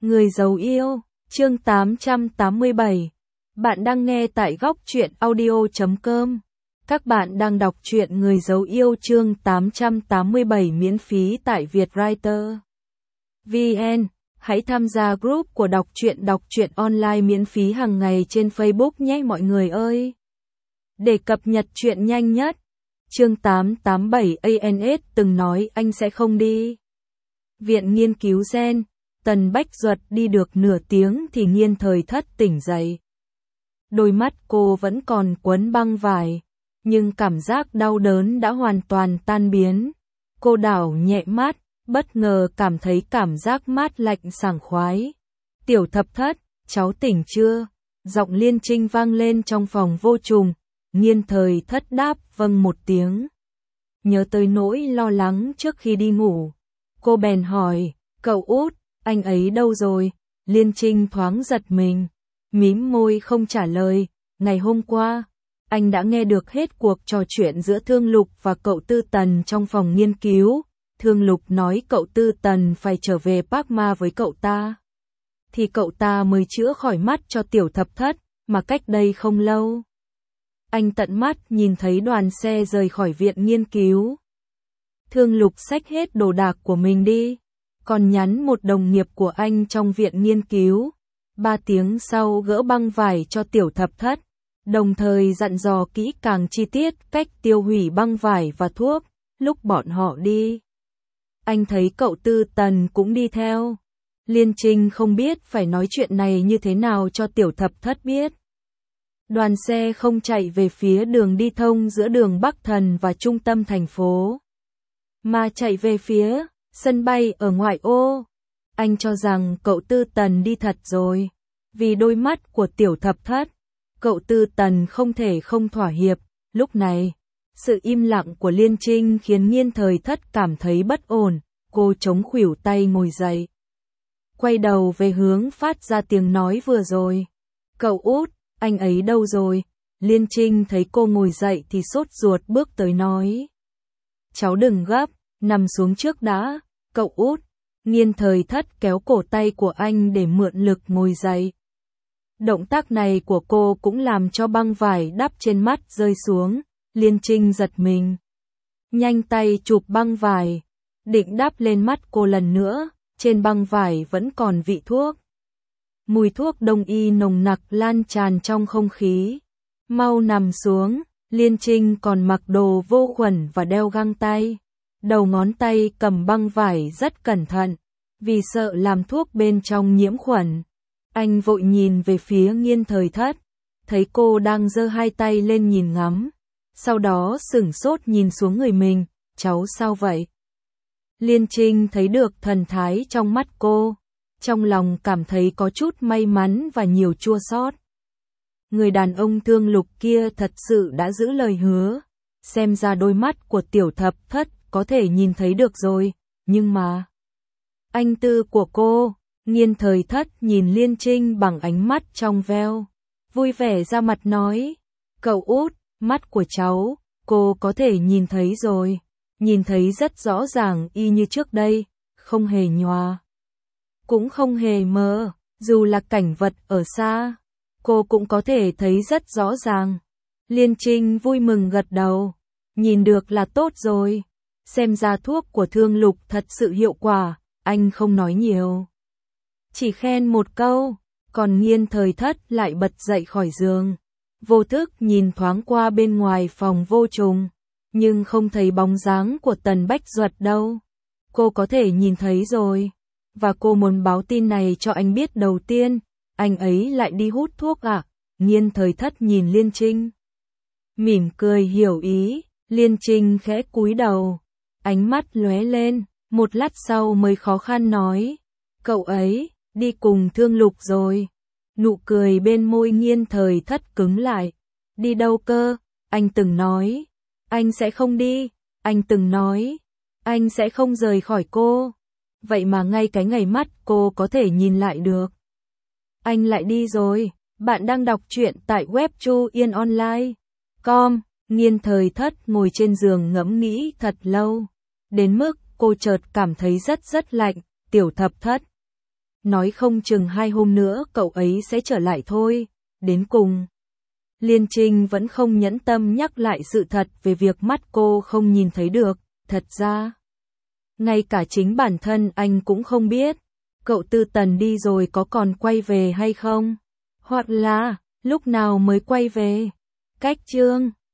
Người giấu yêu, chương 887. Bạn đang nghe tại góc truyện audio.com. Các bạn đang đọc truyện Người giấu yêu chương 887 miễn phí tại Vietwriter VN. Hãy tham gia group của đọc truyện online miễn phí hàng ngày trên Facebook nhé mọi người ơi. Để cập nhật truyện nhanh nhất. Chương 887 ANS từng nói anh sẽ không đi. Viện nghiên cứu gen. Tần Bách Duật đi được nửa tiếng thì Nghiên Thời Thất tỉnh dậy. Đôi mắt cô vẫn còn quấn băng vải, nhưng cảm giác đau đớn đã hoàn toàn tan biến. Cô đảo nhẹ mắt, bất ngờ cảm thấy cảm giác mát lạnh sảng khoái. Tiểu Thập Thất, cháu tỉnh chưa? Giọng Liên Trinh vang lên trong phòng vô trùng. Nghiên Thời Thất đáp vâng một tiếng. Nhớ tới nỗi lo lắng trước khi đi ngủ, cô bèn hỏi, cậu út, anh ấy đâu rồi? Liên Trinh thoáng giật mình, mím môi không trả lời. Ngày hôm qua, anh đã nghe được hết cuộc trò chuyện giữa Thương Lục và cậu Tư Tần trong phòng nghiên cứu. Thương Lục nói cậu Tư Tần phải trở về Park Ma với cậu ta, thì cậu ta mới chữa khỏi mắt cho Tiểu Thập Thất, mà cách đây không lâu. Anh tận mắt nhìn thấy đoàn xe rời khỏi viện nghiên cứu. Thương Lục xách hết đồ đạc của mình đi, còn nhắn một đồng nghiệp của anh trong viện nghiên cứu. 3 tiếng sau gỡ băng vải cho Tiểu Thập Thất, đồng thời dặn dò kỹ càng chi tiết cách tiêu hủy băng vải và thuốc. Lúc bọn họ đi, anh thấy cậu Tư Tần cũng đi theo. Liên Trinh không biết phải nói chuyện này như thế nào cho Tiểu Thập Thất biết. Đoàn xe không chạy về phía đường đi thông giữa đường Bắc Thần và trung tâm thành phố, mà chạy về phía sân bay ở ngoại ô. Anh cho rằng cậu Tư Tần đi thật rồi. Vì đôi mắt của Tiểu Thập Thất, cậu Tư Tần không thể không thỏa hiệp. Lúc này, sự im lặng của Liên Trinh khiến Nghiên Thời Thất cảm thấy bất ổn. Cô chống khuỷu tay ngồi dậy, quay đầu về hướng phát ra tiếng nói vừa rồi. Cậu út, anh ấy đâu rồi? Liên Trinh thấy cô ngồi dậy thì sốt ruột bước tới nói. Cháu đừng gấp, nằm xuống trước đã, cậu út. Nghiên Thời Thất kéo cổ tay của anh để mượn lực ngồi dậy. Động tác này của cô cũng làm cho băng vải đắp trên mắt rơi xuống. Liên Trinh giật mình, nhanh tay chụp băng vải, định đắp lên mắt cô lần nữa. Trên băng vải vẫn còn vị thuốc. Mùi thuốc đông y nồng nặc lan tràn trong không khí. Mau nằm xuống. Liên Trinh còn mặc đồ vô khuẩn và đeo găng tay. Đầu ngón tay cầm băng vải rất cẩn thận, vì sợ làm thuốc bên trong nhiễm khuẩn. Anh vội nhìn về phía Nghiên Thời Thất, thấy cô đang giơ hai tay lên nhìn ngắm, sau đó sửng sốt nhìn xuống người mình. Cháu sao vậy? Liên Trinh thấy được thần thái trong mắt cô, trong lòng cảm thấy có chút may mắn và nhiều chua xót. Người đàn ông Thương Lục kia thật sự đã giữ lời hứa, xem ra đôi mắt của Tiểu Thập Thất có thể nhìn thấy được rồi, nhưng mà anh tư của cô. Nghiên Thời Thất nhìn Liên Trinh bằng ánh mắt trong veo, vui vẻ ra mặt nói, cậu út, mắt của cháu, cô có thể nhìn thấy rồi, nhìn thấy rất rõ ràng y như trước đây, không hề nhòa, cũng không hề mờ, dù là cảnh vật ở xa, cô cũng có thể thấy rất rõ ràng. Liên Trinh vui mừng gật đầu, nhìn được là tốt rồi. Xem ra thuốc của Thương Lục thật sự hiệu quả. Anh không nói nhiều, chỉ khen một câu. Còn Nghiên Thời Thất lại bật dậy khỏi giường, vô thức nhìn thoáng qua bên ngoài phòng vô trùng, nhưng không thấy bóng dáng của Tần Bách Duật đâu. Cô có thể nhìn thấy rồi, và cô muốn báo tin này cho anh biết đầu tiên. Anh ấy lại đi hút thuốc à? Nghiên Thời Thất nhìn Liên Trinh, mỉm cười hiểu ý. Liên Trinh khẽ cúi đầu, ánh mắt lóe lên, một lát sau mới khó khăn nói, cậu ấy đi cùng Thương Lục rồi. Nụ cười bên môi Nghiên Thời Thất cứng lại. Đi đâu cơ? Anh từng nói anh sẽ không đi, anh từng nói anh sẽ không rời khỏi cô. Vậy mà ngay cái ngày mắt cô có thể nhìn lại được, anh lại đi rồi. Bạn đang đọc truyện tại web chuyenonline.com. Nghiên Thời Thất ngồi trên giường ngẫm nghĩ thật lâu, đến mức cô chợt cảm thấy rất lạnh. Tiểu Thập Thất nói không chừng 2 hôm nữa cậu ấy sẽ trở lại thôi. Đến cùng, Liên Trinh vẫn không nhẫn tâm nhắc lại sự thật về việc mắt cô không nhìn thấy được. Thật ra, ngay cả chính bản thân anh cũng không biết, cậu Tư Tần đi rồi có còn quay về hay không? Hoặc là, lúc nào mới quay về? Cách chương